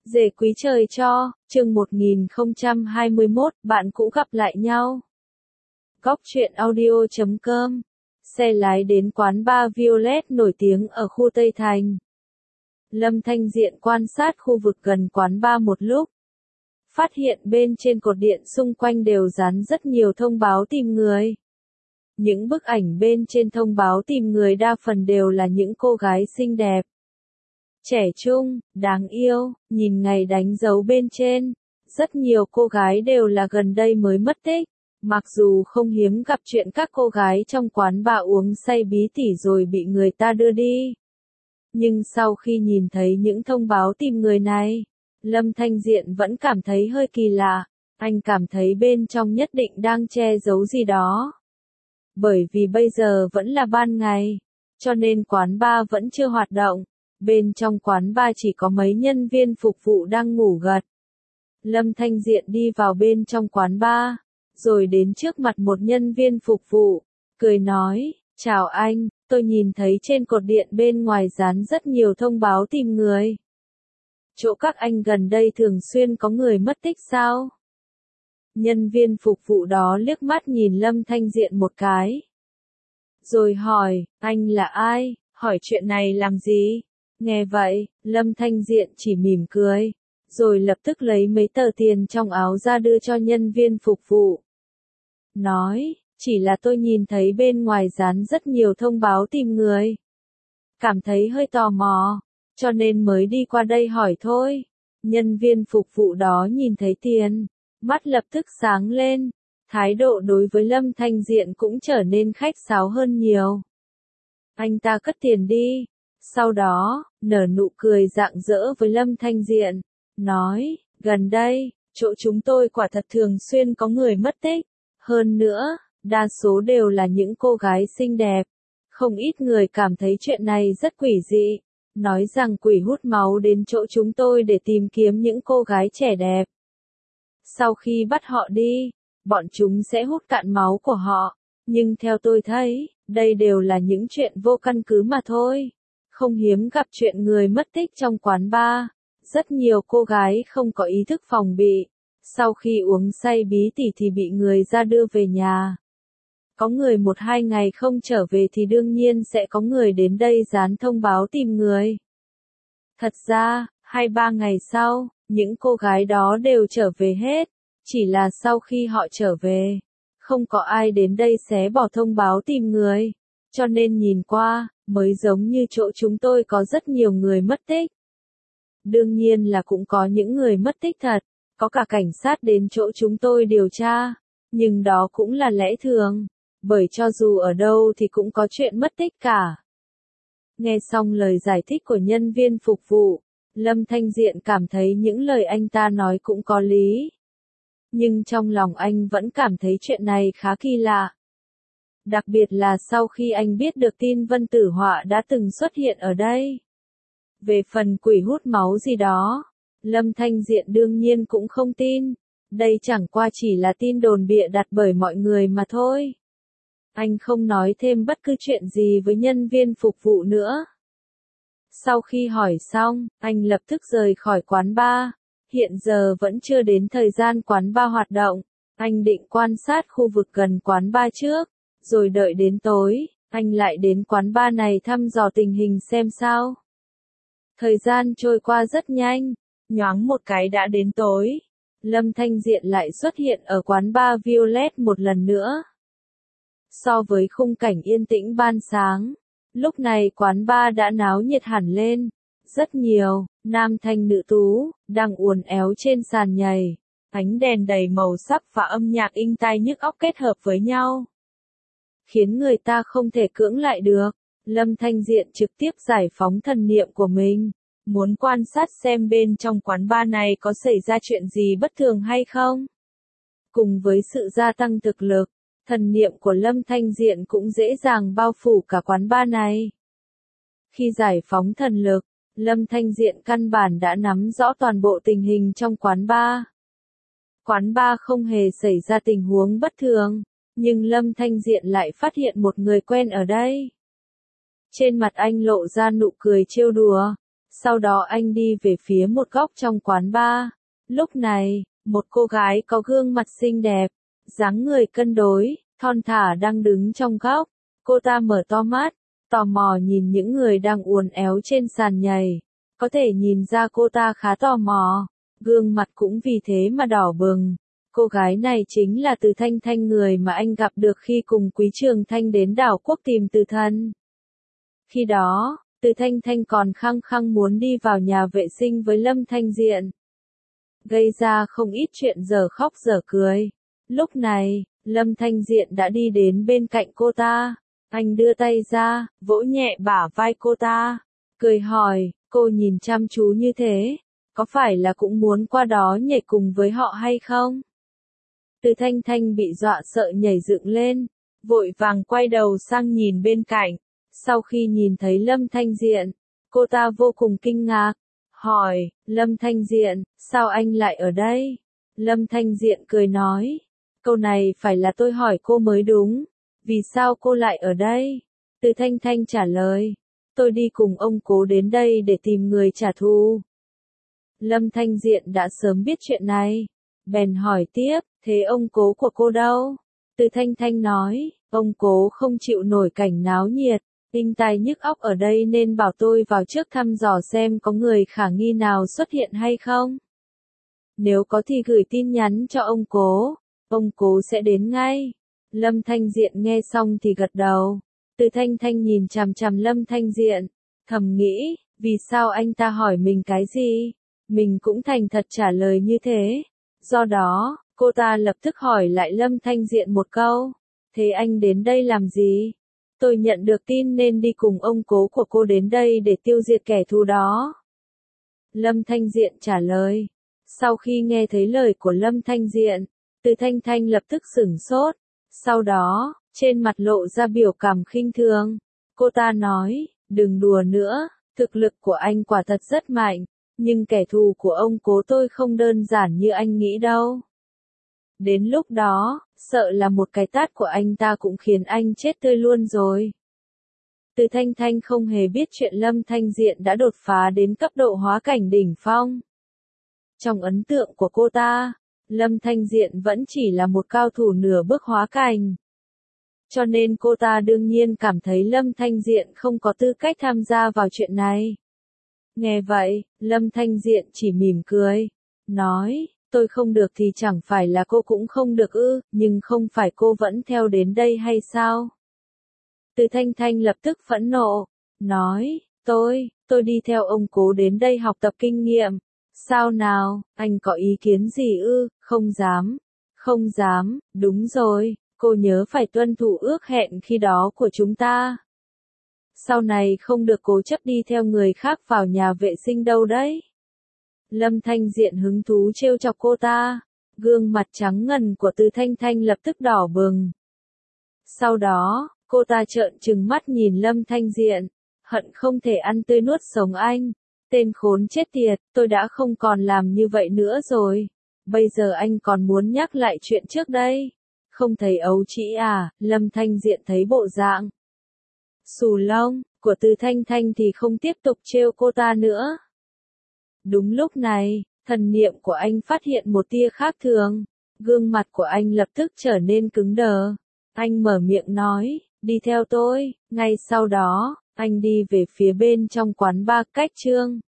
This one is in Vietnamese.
Dề quý trời cho, chương 1021, bạn cũ gặp lại nhau. Góc truyện audio.com. Xe lái đến quán bar Violet nổi tiếng ở khu Tây Thành. Lâm Thanh Diện quan sát khu vực gần quán bar một lúc. Phát hiện bên trên cột điện xung quanh đều dán rất nhiều thông báo tìm người. Những bức ảnh bên trên thông báo tìm người đa phần đều là những cô gái xinh đẹp, trẻ trung, đáng yêu, nhìn ngày đánh dấu bên trên. Rất nhiều cô gái đều là gần đây mới mất tích. Mặc dù không hiếm gặp chuyện các cô gái trong quán bar uống say bí tỉ rồi bị người ta đưa đi. Nhưng sau khi nhìn thấy những thông báo tìm người này, Lâm Thanh Diện vẫn cảm thấy hơi kỳ lạ. Anh cảm thấy bên trong nhất định đang che giấu gì đó. Bởi vì bây giờ vẫn là ban ngày, cho nên quán bar vẫn chưa hoạt động. Bên trong quán bar chỉ có mấy nhân viên phục vụ đang ngủ gật. Lâm Thanh Diện đi vào bên trong quán bar, rồi đến trước mặt một nhân viên phục vụ, cười nói, chào anh, tôi nhìn thấy trên cột điện bên ngoài dán rất nhiều thông báo tìm người. Chỗ các anh gần đây thường xuyên có người mất tích sao? Nhân viên phục vụ đó liếc mắt nhìn Lâm Thanh Diện một cái. Rồi hỏi, anh là ai, hỏi chuyện này làm gì? Nghe vậy, Lâm Thanh Diện chỉ mỉm cười, rồi lập tức lấy mấy tờ tiền trong áo ra đưa cho nhân viên phục vụ. Nói, chỉ là tôi nhìn thấy bên ngoài dán rất nhiều thông báo tìm người. Cảm thấy hơi tò mò, cho nên mới đi qua đây hỏi thôi. Nhân viên phục vụ đó nhìn thấy tiền, mắt lập tức sáng lên, thái độ đối với Lâm Thanh Diện cũng trở nên khách sáo hơn nhiều. Anh ta cất tiền đi, sau đó, nở nụ cười rạng rỡ với Lâm Thanh Diện, nói, gần đây, chỗ chúng tôi quả thật thường xuyên có người mất tích. Hơn nữa, đa số đều là những cô gái xinh đẹp. Không ít người cảm thấy chuyện này rất quỷ dị, nói rằng quỷ hút máu đến chỗ chúng tôi để tìm kiếm những cô gái trẻ đẹp. Sau khi bắt họ đi, bọn chúng sẽ hút cạn máu của họ. Nhưng theo tôi thấy, đây đều là những chuyện vô căn cứ mà thôi. Không hiếm gặp chuyện người mất tích trong quán bar. Rất nhiều cô gái không có ý thức phòng bị. Sau khi uống say bí tỉ thì bị người ra đưa về nhà. Có người 1-2 ngày không trở về thì đương nhiên sẽ có người đến đây dán thông báo tìm người. Thật ra, 2-3 ngày sau, những cô gái đó đều trở về hết. Chỉ là sau khi họ trở về, không có ai đến đây xé bỏ thông báo tìm người. Cho nên nhìn qua, mới giống như chỗ chúng tôi có rất nhiều người mất tích. Đương nhiên là cũng có những người mất tích thật, có cả cảnh sát đến chỗ chúng tôi điều tra. Nhưng đó cũng là lẽ thường, bởi cho dù ở đâu thì cũng có chuyện mất tích cả. Nghe xong lời giải thích của nhân viên phục vụ, Lâm Thanh Diện cảm thấy những lời anh ta nói cũng có lý. Nhưng trong lòng anh vẫn cảm thấy chuyện này khá kỳ lạ. Đặc biệt là sau khi anh biết được tin Vân Tử Họa đã từng xuất hiện ở đây. Về phần quỷ hút máu gì đó, Lâm Thanh Diện đương nhiên cũng không tin. Đây chẳng qua chỉ là tin đồn bịa đặt bởi mọi người mà thôi. Anh không nói thêm bất cứ chuyện gì với nhân viên phục vụ nữa. Sau khi hỏi xong, anh lập tức rời khỏi quán bar. Hiện giờ vẫn chưa đến thời gian quán bar hoạt động. Anh định quan sát khu vực gần quán bar trước, rồi đợi đến tối, anh lại đến quán bar này thăm dò tình hình xem sao. Thời gian trôi qua rất nhanh, nhoáng một cái đã đến tối. Lâm Thanh Diện lại xuất hiện ở quán bar Violet một lần nữa. So với khung cảnh yên tĩnh ban sáng, lúc này quán bar đã náo nhiệt hẳn lên. Rất nhiều, nam thanh nữ tú, đang uốn éo trên sàn nhảy. Ánh đèn đầy màu sắc và âm nhạc inh tai nhức óc kết hợp với nhau, khiến người ta không thể cưỡng lại được. Lâm Thanh Diện trực tiếp giải phóng thần niệm của mình, muốn quan sát xem bên trong quán bar này có xảy ra chuyện gì bất thường hay không. Cùng với sự gia tăng thực lực, thần niệm của Lâm Thanh Diện cũng dễ dàng bao phủ cả quán bar này. Khi giải phóng thần lực, Lâm Thanh Diện căn bản đã nắm rõ toàn bộ tình hình trong quán bar. Quán bar không hề xảy ra tình huống bất thường, nhưng Lâm Thanh Diện lại phát hiện một người quen ở đây. Trên mặt anh lộ ra nụ cười trêu đùa, Sau đó anh đi về phía một góc trong quán bar. Lúc này, một cô gái có gương mặt xinh đẹp, dáng người cân đối, thon thả đang đứng trong góc. Cô ta mở to mắt, tò mò nhìn những người đang uốn éo trên sàn nhảy. Có thể nhìn ra cô ta khá tò mò, gương mặt cũng vì thế mà đỏ bừng. Cô gái này chính là Từ Thanh Thanh, người mà anh gặp được khi cùng Quý Trường Thanh đến đảo quốc tìm Từ Thần. Khi đó, Từ Thanh Thanh còn khăng khăng muốn đi vào nhà vệ sinh với Lâm Thanh Diện, gây ra không ít chuyện dở khóc dở cười. Lúc này, Lâm Thanh Diện đã đi đến bên cạnh cô ta. Anh đưa tay ra, vỗ nhẹ bả vai cô ta, cười hỏi, cô nhìn chăm chú như thế, có phải là cũng muốn qua đó nhảy cùng với họ hay không? Từ Thanh Thanh bị dọa sợ nhảy dựng lên, vội vàng quay đầu sang nhìn bên cạnh. Sau khi nhìn thấy Lâm Thanh Diện, cô ta vô cùng kinh ngạc, hỏi, Lâm Thanh Diện, sao anh lại ở đây? Lâm Thanh Diện cười nói, câu này phải là tôi hỏi cô mới đúng, vì sao cô lại ở đây? Từ Thanh Thanh trả lời, tôi đi cùng ông Cố đến đây để tìm người trả thù. Lâm Thanh Diện đã sớm biết chuyện này, bèn hỏi tiếp, thế ông Cố của cô đâu? Từ Thanh Thanh nói, ông Cố không chịu nổi cảnh náo nhiệt, đinh tai nhức óc ở đây nên bảo tôi vào trước thăm dò xem có người khả nghi nào xuất hiện hay không. Nếu có thì gửi tin nhắn cho ông Cố sẽ đến ngay. Lâm Thanh Diện nghe xong thì gật đầu. Từ Thanh Thanh nhìn chằm chằm Lâm Thanh Diện, thầm nghĩ, vì sao anh ta hỏi mình cái gì? Mình cũng thành thật trả lời như thế. Do đó, cô ta lập tức hỏi lại Lâm Thanh Diện một câu, thế anh đến đây làm gì? Tôi nhận được tin nên đi cùng ông Cố của cô đến đây để tiêu diệt kẻ thù đó. Lâm Thanh Diện trả lời. Sau khi nghe thấy lời của Lâm Thanh Diện, Từ Thanh Thanh lập tức sửng sốt. Sau đó, trên mặt lộ ra biểu cảm khinh thường. Cô ta nói, đừng đùa nữa, thực lực của anh quả thật rất mạnh, nhưng kẻ thù của ông Cố tôi không đơn giản như anh nghĩ đâu. Đến lúc đó, sợ là một cái tát của anh ta cũng khiến anh chết tươi luôn rồi. Từ Thanh Thanh không hề biết chuyện Lâm Thanh Diện đã đột phá đến cấp độ hóa cảnh đỉnh phong. Trong ấn tượng của cô ta, Lâm Thanh Diện vẫn chỉ là một cao thủ nửa bước hóa cảnh. Cho nên cô ta đương nhiên cảm thấy Lâm Thanh Diện không có tư cách tham gia vào chuyện này. Nghe vậy, Lâm Thanh Diện chỉ mỉm cười, nói, tôi không được thì chẳng phải là cô cũng không được ư, nhưng không phải cô vẫn theo đến đây hay sao? Từ Thanh Thanh lập tức phẫn nộ, nói, tôi đi theo ông Cố đến đây học tập kinh nghiệm. Sao nào, anh có ý kiến gì ư? Không dám, đúng rồi, cô nhớ phải tuân thủ ước hẹn khi đó của chúng ta. Sau này không được cố chấp đi theo người khác vào nhà vệ sinh đâu đấy. Lâm Thanh Diện hứng thú trêu chọc cô ta, gương mặt trắng ngần của Từ Thanh Thanh lập tức đỏ bừng. Sau đó, cô ta trợn trừng mắt nhìn Lâm Thanh Diện, hận không thể ăn tươi nuốt sống anh. Tên khốn chết tiệt, tôi đã không còn làm như vậy nữa rồi. Bây giờ anh còn muốn nhắc lại chuyện trước đây. Không thấy ấu trĩ à? Lâm Thanh Diện thấy bộ dạng xù lông của Từ Thanh Thanh thì không tiếp tục trêu cô ta nữa. Đúng lúc này, thần niệm của anh phát hiện một tia khác thường. Gương mặt của anh lập tức trở nên cứng đờ. Anh mở miệng nói, đi theo tôi. Ngay sau đó, anh đi về phía bên trong quán bar cách Trương